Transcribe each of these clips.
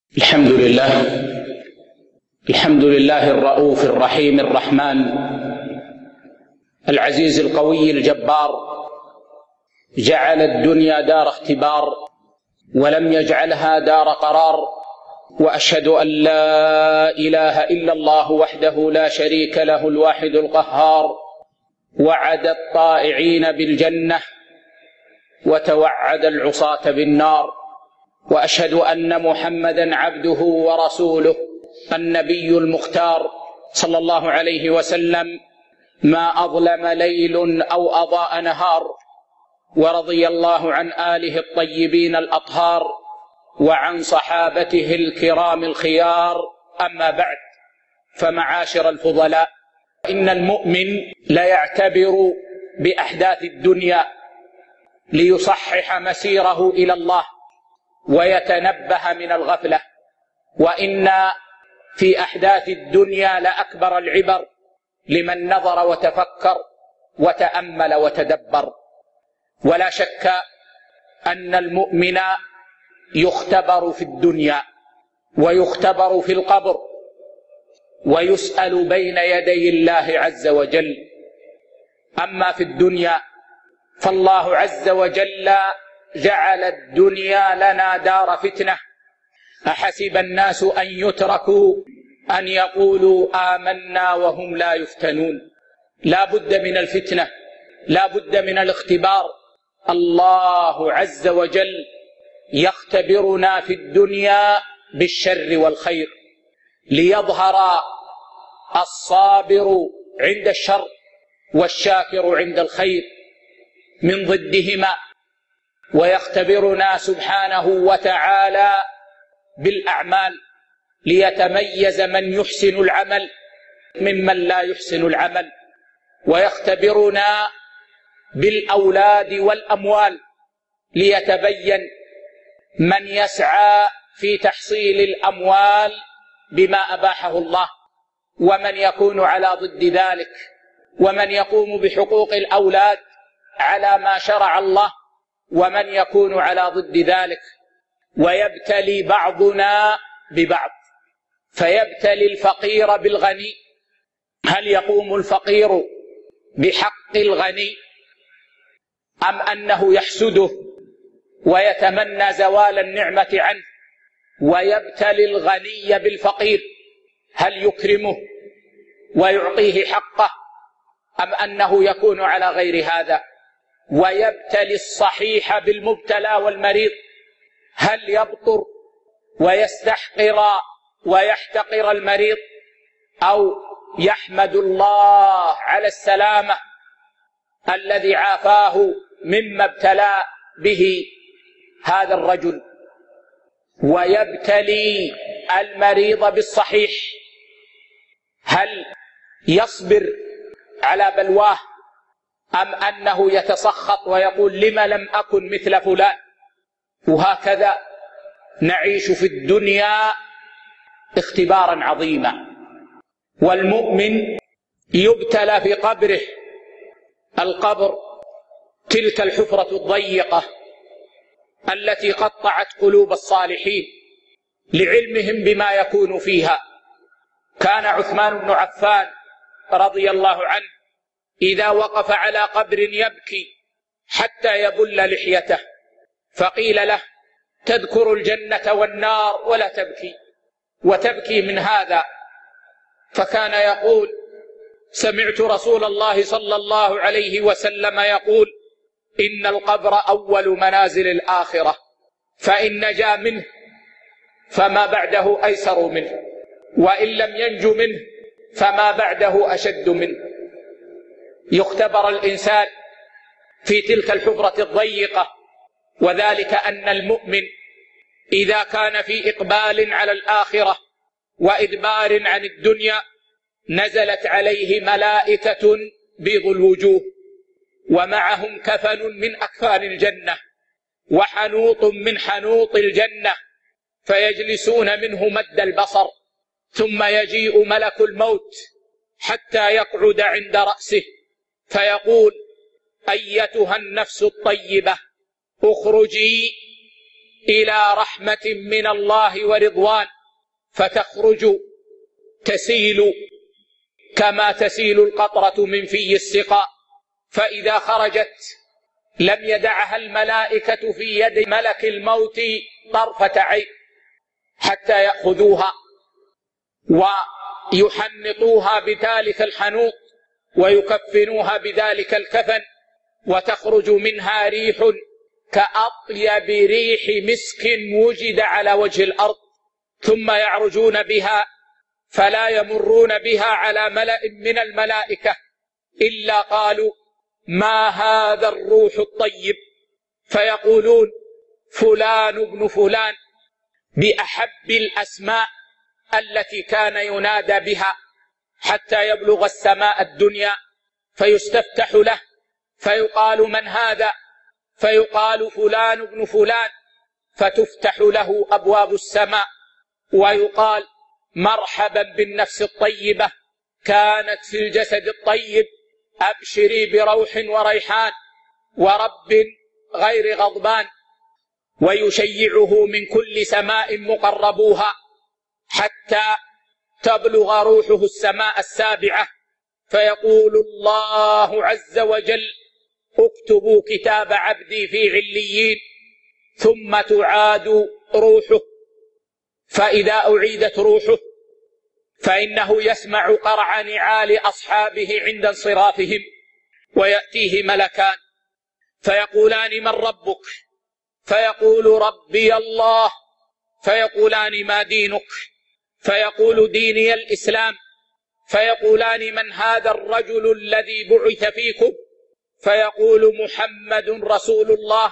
الحمد لله الرؤوف الرحيم الرحمن العزيز القوي الجبار. جعل الدنيا دار اختبار ولم يجعلها دار قرار، وأشهد أن لا إله إلا الله وحده لا شريك له الواحد القهار. وعد الطائعين بالجنة وتوعد العصاة بالنار، وأشهد أن محمدًا عبده ورسوله النبي المختار صلى الله عليه وسلم. ما أظلم ليل أو أضاء نهار، ورضي الله عن آله الطيبين الأطهار وعن صحابته الكرام الخيار. أما بعد، فمعاشر الفضلاء، إن المؤمن لا يعتبر بأحداث الدنيا ليصحح مسيره إلى الله ويتنبه من الغفلة، وإن في أحداث الدنيا لأكبر العبر لمن نظر وتفكر وتأمل وتدبر. ولا شك أن المؤمن يختبر في الدنيا ويختبر في القبر ويسأل بين يدي الله عز وجل. أما في الدنيا فالله عز وجل جعل الدنيا لنا دار فتنة. أحسب الناس أن يتركوا أن يقولوا آمنا وهم لا يفتنون. لا بد من الفتنة، لا بد من الاختبار. الله عز وجل يختبرنا في الدنيا بالشر والخير، ليظهر الصابر عند الشر والشاكر عند الخير من ضدهما، ويختبرنا سبحانه وتعالى بالأعمال ليتميز من يحسن العمل ممن لا يحسن العمل، ويختبرنا بالأولاد والأموال ليتبين من يسعى في تحصيل الأموال بما أباحه الله، ومن يكون على ضد ذلك، ومن يقوم بحقوق الأولاد على ما شرع الله، ومن يكون على ضد ذلك. ويبتلي بعضنا ببعض، فيبتلي الفقير بالغني. هل يقوم الفقير بحق الغني أم أنه يحسده ويتمنى زوال النعمة عنه؟ ويبتلي الغني بالفقير، هل يكرمه ويعطيه حقه أم أنه يكون على غير هذا؟ ويبتلي الصحيح بالمبتلى والمريض، هل يبطر ويستحقر ويحتقر المريض أو يحمد الله على السلامة الذي عافاه مما ابتلى به هذا الرجل؟ ويبتلي المريض بالصحيح، هل يصبر على بلواه أم أنه يتسخط ويقول لم لم أكن مثل فلان؟ وهكذا نعيش في الدنيا اختبارا عظيما. والمؤمن يبتلى في قبره. القبر تلك الحفرة الضيقة التي قطعت قلوب الصالحين لعلمهم بما يكون فيها. كان عثمان بن عفان رضي الله عنه إذا وقف على قبر يبكي حتى يبل لحيته، فقيل له: تذكر الجنة والنار ولا تبكي، وتبكي من هذا؟ فكان يقول: سمعت رسول الله صلى الله عليه وسلم يقول: إن القبر أول منازل الآخرة، فإن نجا منه فما بعده أيسر منه، وإن لم ينج منه فما بعده أشد منه. يختبر الإنسان في تلك الحفرة الضيقة، وذلك أن المؤمن إذا كان في إقبال على الآخرة وإدبار عن الدنيا نزلت عليه ملائكة بيض الوجوه، ومعهم كفن من أكفان الجنة وحنوط من حنوط الجنة، فيجلسون منه مد البصر، ثم يجيء ملك الموت حتى يقعد عند رأسه فيقول: أيتها النفس الطيبة اخرجي إلى رحمة من الله ورضوان، فتخرج تسيل كما تسيل القطرة من في السقاء، فإذا خرجت لم يدعها الملائكة في يد ملك الموت طرفة عين حتى يأخذوها ويحنطوها بذلك الحنوط ويكفنوها بذلك الكفن، وتخرج منها ريح كأطيب ريح مسك وجد على وجه الأرض، ثم يعرجون بها فلا يمرون بها على ملأ من الملائكة إلا قالوا: ما هذا الروح الطيب؟ فيقولون: فلان ابن فلان، بأحب الأسماء التي كان ينادى بها، حتى يبلغ السماء الدنيا فيستفتح له فيقال: من هذا؟ فيقال: فلان ابن فلان، فتفتح له أبواب السماء ويقال: مرحبا بالنفس الطيبة، كانت في الجسد الطيب، أبشري بروح وريحان ورب غير غضبان. ويشيعه من كل سماء مقربوها حتى تبلغ روحه السماء السابعة، فيقول الله عز وجل: اكتبوا كتاب عبدي في عليين، ثم تعاد روحه. فإذا أعيدت روحه فإنه يسمع قرع نعال أصحابه عند انصرافهم، ويأتيه ملكان فيقولان: من ربك؟ فيقول: ربي الله. فيقولان: ما دينك؟ فيقول: ديني الإسلام. فيقولان: من هذا الرجل الذي بعث فيكم؟ فيقول: محمد رسول الله،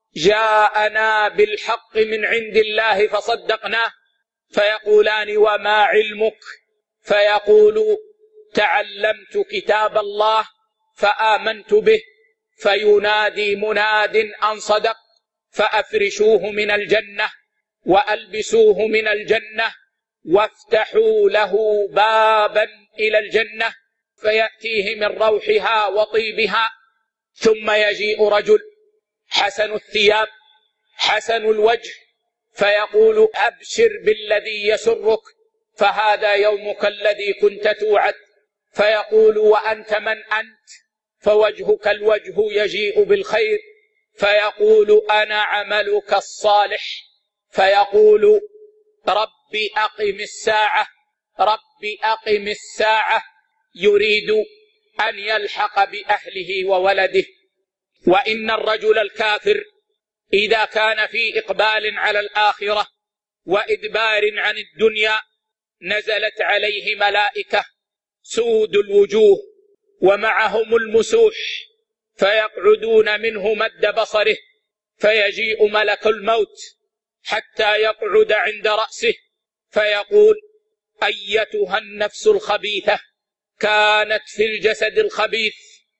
جاءنا بالحق من عند الله فصدقناه. فيقولان: وما علمك؟ فيقول: تعلمت كتاب الله فآمنت به. فينادي مناد أن صدق، فأفرشوه من الجنة وألبسوه من الجنة وافتحوا له بابا إلى الجنة، فيأتيه من روحها وطيبها. ثم يجيء رجل حسن الثياب حسن الوجه فيقول: أبشر بالذي يسرك، فهذا يومك الذي كنت توعد. فيقول: وأنت من أنت؟ فوجهك الوجه يجيء بالخير. فيقول: أنا عملك الصالح. فيقول: رب أقم الساعة، رب أقم الساعة، يريد أن يلحق بأهله وولده. وإن الرجل الكافر إذا كان في إقبال على الآخرة وإدبار عن الدنيا نزلت عليه ملائكة سود الوجوه ومعهم المسوح، فيقعدون منه مد بصره، فيجيء ملك الموت حتى يقعد عند رأسه فيقول: أيتها النفس الخبيثة، كانت في الجسد الخبيث،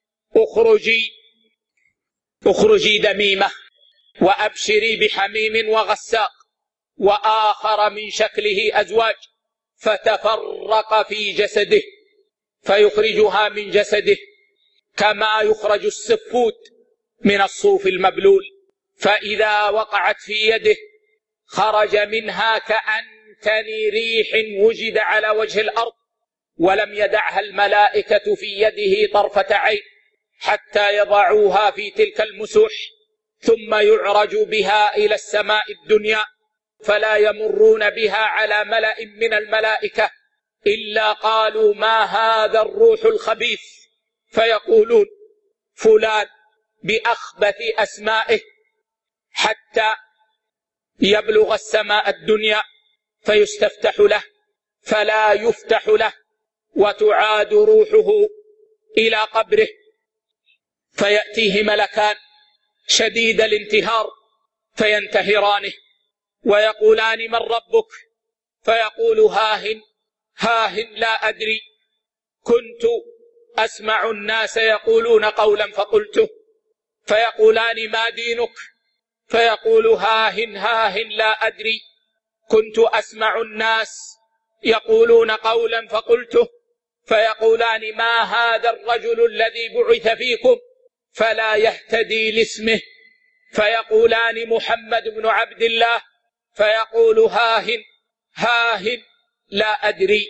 اخرجي دميمة، وأبشري بحميم وغساق، وآخر من شكله أزواج، فتفرق في جسده، فيخرجها من جسده كما يخرج السفود من الصوف المبلول، فإذا وقعت في يده خرج منها كأنتن ريح وجد على وجه الأرض، ولم يدعها الملائكة في يده طرفة عين حتى يضعوها في تلك المسوح، ثم يعرج بها إلى السماء الدنيا، فلا يمرون بها على ملأ من الملائكة إلا قالوا: ما هذا الروح الخبيث؟ فيقولون: فلان، بأخبث أسمائه، حتى يبلغ السماء الدنيا فيستفتح له فلا يفتح له، وتعاد روحه إلى قبره، فيأتيه ملكان شديد الانتهار فينتهرانه ويقولان: من ربك؟ فيقول: هاهن لا أدري، كنت أسمع الناس يقولون قولا فقلته. فيقولان: ما دينك؟ فيقول: هاهن لا أدري، كنت أسمع الناس يقولون قولا فقلته. فيقولان: ما هذا الرجل الذي بعث فيكم؟ فلا يهتدي لاسمه، فيقولان محمد بن عبد الله، فيقول هاهن هاهن لا أدري.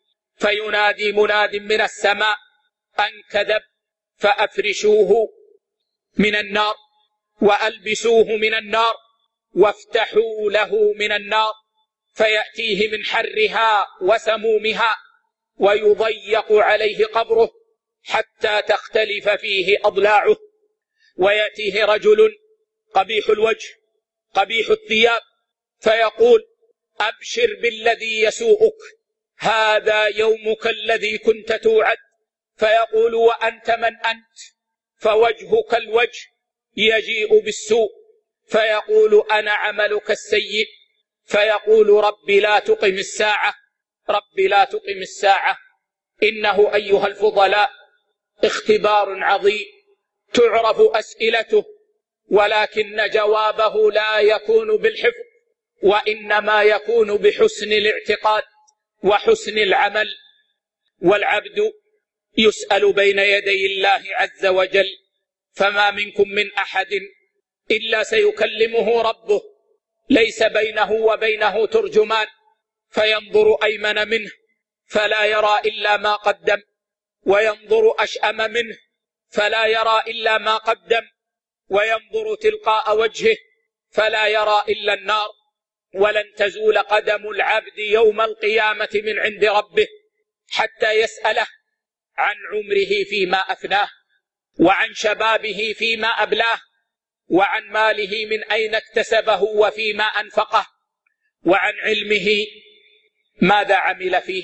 فينادي مناد من السماء أن كذب، فأفرشوه من النار وألبسوه من النار وافتحوا له من النار، فيأتيه من حرها وسمومها ويضيق عليه قبره حتى تختلف فيه أضلاعه. ويأتيه رجل قبيح الوجه قبيح الثياب فيقول أبشر بالذي يسوءك، هذا يومك الذي كنت توعد. فيقول وأنت من أنت؟ فوجهك الوجه يجيء بالسوء. فيقول أنا عملك السيء. فيقول ربي لا تقم الساعة، ربي لا تقم الساعة. إنه أيها الفضلاء اختبار عظيم تعرف أسئلته، ولكن جوابه لا يكون بالحفظ، وإنما يكون بحسن الاعتقاد وحسن العمل. والعبد يسأل بين يدي الله عز وجل، فما منكم من أحد إلا سيكلمه ربه، ليس بينه وبينه ترجمان، فينظر أيمن منه فلا يرى إلا ما قدم، وينظر أشأم منه فلا يرى إلا ما قدم، وينظر تلقاء وجهه فلا يرى إلا النار. ولن تزول قدم العبد يوم القيامة من عند ربه حتى يسأله عن عمره فيما أفناه، وعن شبابه فيما أبلاه، وعن ماله من أين اكتسبه وفيما أنفقه، وعن علمه ماذا عمل فيه.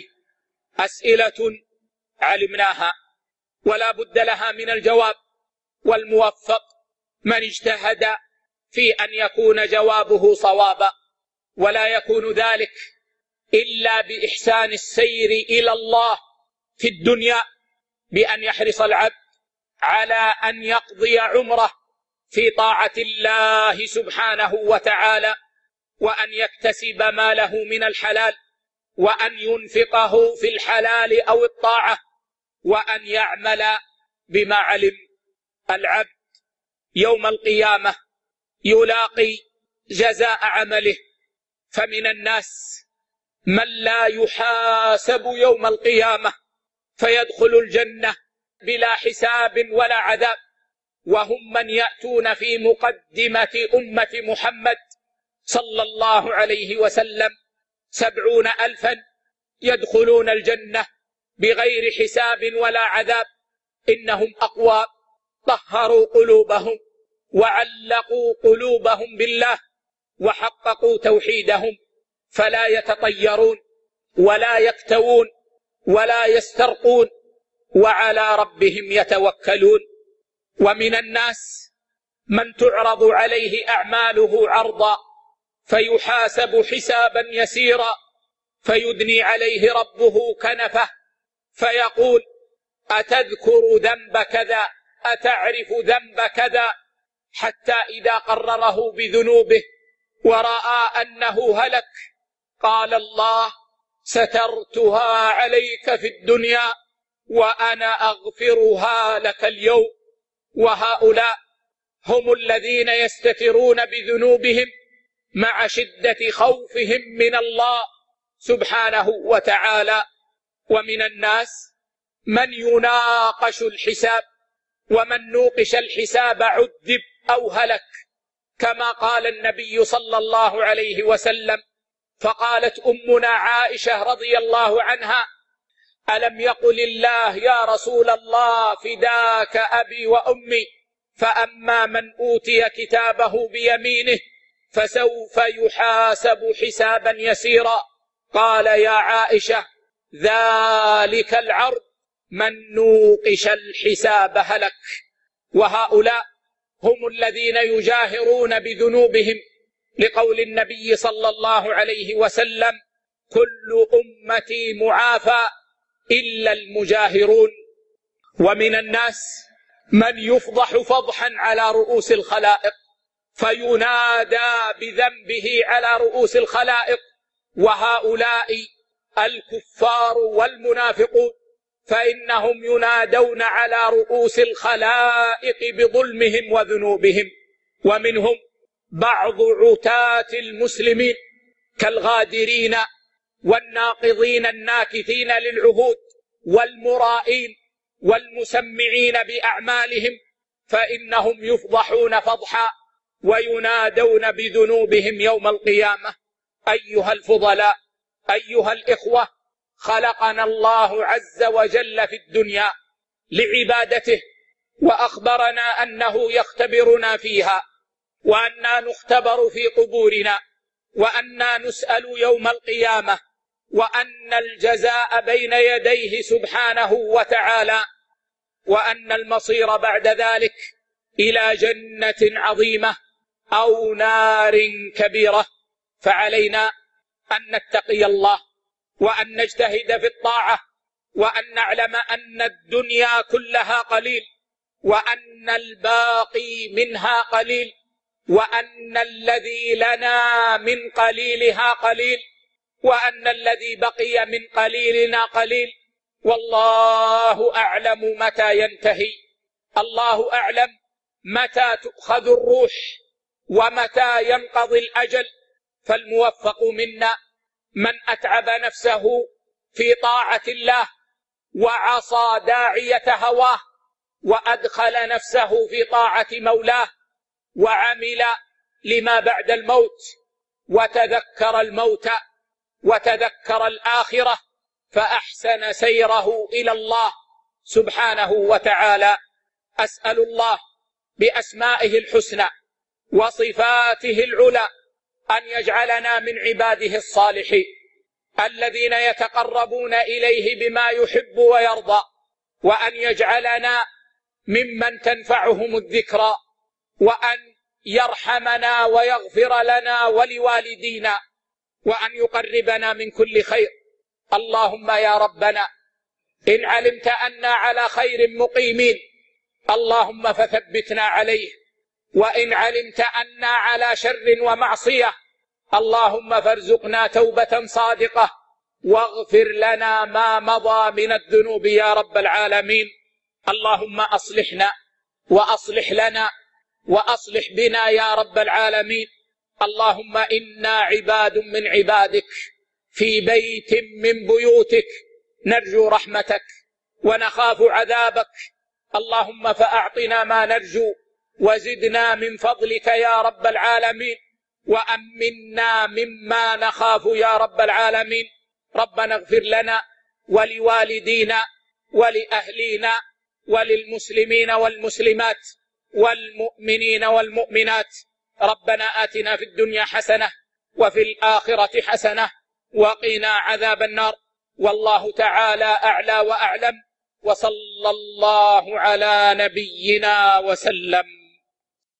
أسئلة علمناها ولا بد لها من الجواب، والموفق من اجتهد في أن يكون جوابه صوابا، ولا يكون ذلك إلا بإحسان السير إلى الله في الدنيا، بأن يحرص العبد على أن يقضي عمره في طاعة الله سبحانه وتعالى، وأن يكتسب ماله من الحلال، وأن ينفقه في الحلال أو الطاعة، وأن يعمل بما علم. العبد يوم القيامة يلاقي جزاء عمله، فمن الناس من لا يحاسب يوم القيامة فيدخل الجنة بلا حساب ولا عذاب، وهم من يأتون في مقدمة أمة محمد صلى الله عليه وسلم 70,000 يدخلون الجنة بغير حساب ولا عذاب. إنهم أقوام طهروا قلوبهم وعلقوا قلوبهم بالله وحققوا توحيدهم، فلا يتطيرون ولا يكتوون ولا يسترقون، وعلى ربهم يتوكلون. ومن الناس من تعرض عليه أعماله عرضا فيحاسب حسابا يسيرا، فيدني عليه ربه كنفه فيقول أتذكر ذنب كذا، أتعرف ذنب كذا، حتى إذا قرره بذنوبه ورأى أنه هلك قال الله سترتها عليك في الدنيا وأنا أغفرها لك اليوم. وهؤلاء هم الذين يستترون بذنوبهم مع شدة خوفهم من الله سبحانه وتعالى. ومن الناس من يناقش الحساب، ومن نوقش الحساب عذب أو هلك، كما قال النبي صلى الله عليه وسلم. فقالت أمنا عائشة رضي الله عنها ألم يقل الله يا رسول الله فداك أبي وأمي، فأما من أوتي كتابه بيمينه فسوف يحاسب حسابا يسيرا. قال يا عائشة ذلك العرض من نوقش الحساب هلك. وهؤلاء هم الذين يجاهرون بذنوبهم، لقول النبي صلى الله عليه وسلم كل أمتي معافى إلا المجاهرون. ومن الناس من يفضح فضحا على رؤوس الخلائق، فينادى بذنبه على رؤوس الخلائق، وهؤلاء الكفار والمنافقون، فإنهم ينادون على رؤوس الخلائق بظلمهم وذنوبهم. ومنهم بعض عتاة المسلمين كالغادرين والناقضين الناكثين للعهود والمرائين والمسمعين بأعمالهم، فإنهم يفضحون فضحا وينادون بذنوبهم يوم القيامة. أيها الفضلاء، أيها الإخوة، خلقنا الله عز وجل في الدنيا لعبادته، وأخبرنا أنه يختبرنا فيها، وأننا نختبر في قبورنا، وأننا نسأل يوم القيامة، وأن الجزاء بين يديه سبحانه وتعالى، وأن المصير بعد ذلك إلى جنة عظيمة أو نار كبيرة. فعلينا أن نتقي الله، وأن نجتهد في الطاعة، وأن نعلم أن الدنيا كلها قليل، وأن الباقي منها قليل، وأن الذي لنا من قليلها قليل، وأن الذي بقي من قليلنا قليل، والله أعلم متى ينتهي. الله أعلم متى تؤخذ الروح ومتى ينقضي الأجل. فالموفق منا من أتعب نفسه في طاعة الله وعصى داعية هواه، وأدخل نفسه في طاعة مولاه، وعمل لما بعد الموت، وتذكر الموت وتذكر الآخرة، فأحسن سيره إلى الله سبحانه وتعالى. أسأل الله بأسمائه الحسنى وصفاته العلى أن يجعلنا من عباده الصالحين الذين يتقربون إليه بما يحب ويرضى، وأن يجعلنا ممن تنفعهم الذكرى، وأن يرحمنا ويغفر لنا ولوالدينا، وأن يقربنا من كل خير. اللهم يا ربنا إن علمت أننا على خير مقيمين اللهم فثبتنا عليه، وإن علمت أننا على شر ومعصية اللهم فارزقنا توبة صادقة، واغفر لنا ما مضى من الذنوب يا رب العالمين. اللهم أصلحنا وأصلح لنا وأصلح بنا يا رب العالمين. اللهم إنا عباد من عبادك في بيت من بيوتك، نرجو رحمتك ونخاف عذابك. اللهم فأعطنا ما نرجو وزدنا من فضلك يا رب العالمين، وأمنا مما نخاف يا رب العالمين. ربنا اغفر لنا ولوالدينا ولأهلينا وللمسلمين والمسلمات والمؤمنين والمؤمنات. ربنا آتنا في الدنيا حسنة وفي الآخرة حسنة وقنا عذاب النار. والله تعالى أعلى وأعلم، وصلى الله على نبينا وسلم.